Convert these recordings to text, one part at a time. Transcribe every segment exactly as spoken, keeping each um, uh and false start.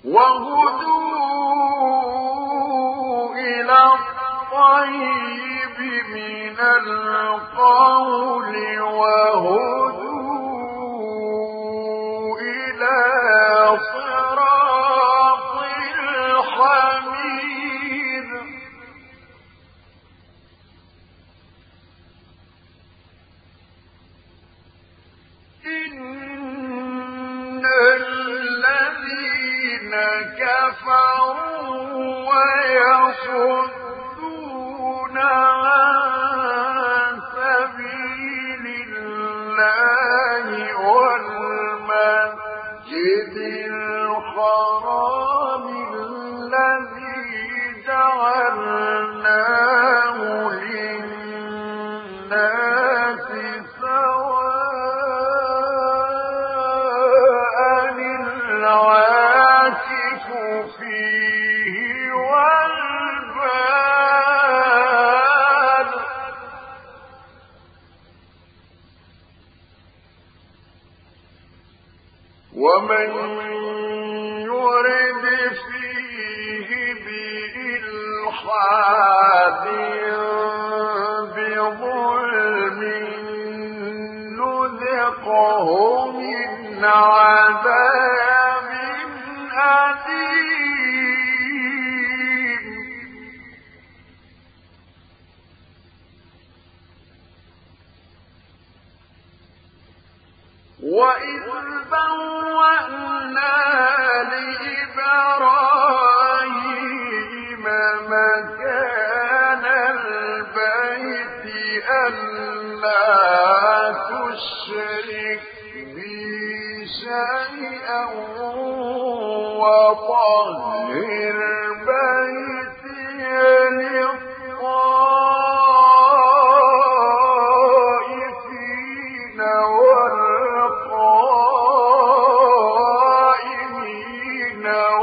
وهدوا إلى الطيب من القول وهدوا إلى صراط الحميد. إن الذين كفروا ويصدون عن سبيل الله والمسجد الحرام الذي جعلناه للناس سواء العاكف فيه والباد ومن يرد فيه بإلحاد بظلم نذقه من عذاب أليم. وإذ بوأنا لإبراهيم مكان البيت ألا تشرك بي شيئا وطهر بيتي للطائفين والقائمين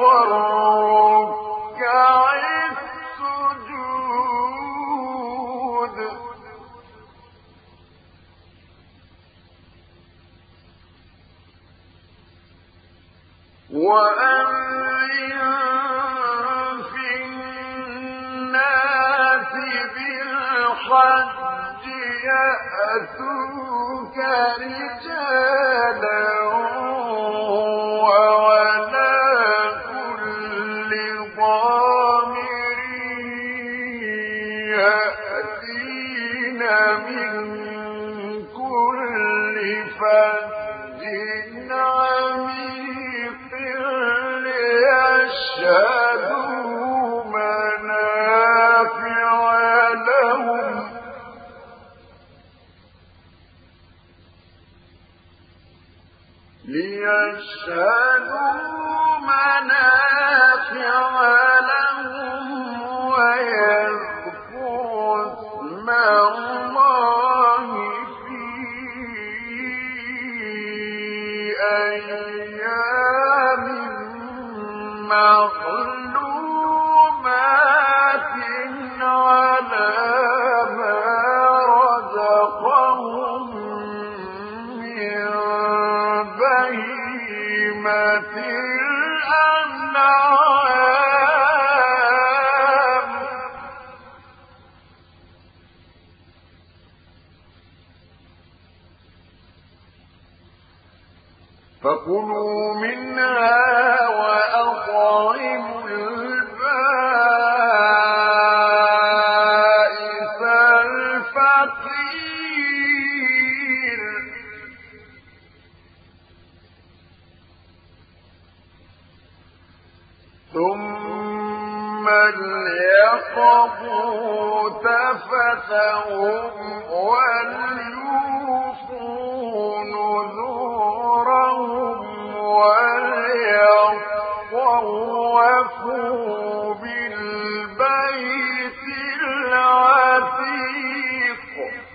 والركع السجود. وأذن في الناس بالحج يأتوك رجالا وعلى كل ضامر يأتين من كل فج عميق ليشهدوا منافع لهم ليشهدوا منافع لهم ويذكروا اسم الله في أيام معلومات على ما رزقهم من بهيمة الأنعام. فكلوا منها وأطعموا البائس الفقير. ثم ليقضوا تفثهم وليوفوا نذورهم وليطوفوا بالبيت العتيق.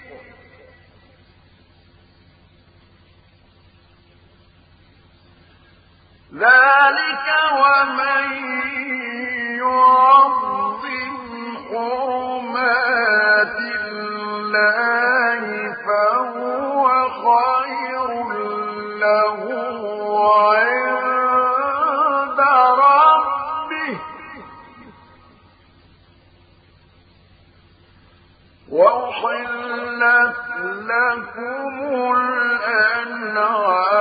ذلك ومن يعظم حرمات الله فهو خير له عند ربه وأحلت لكم الأنعام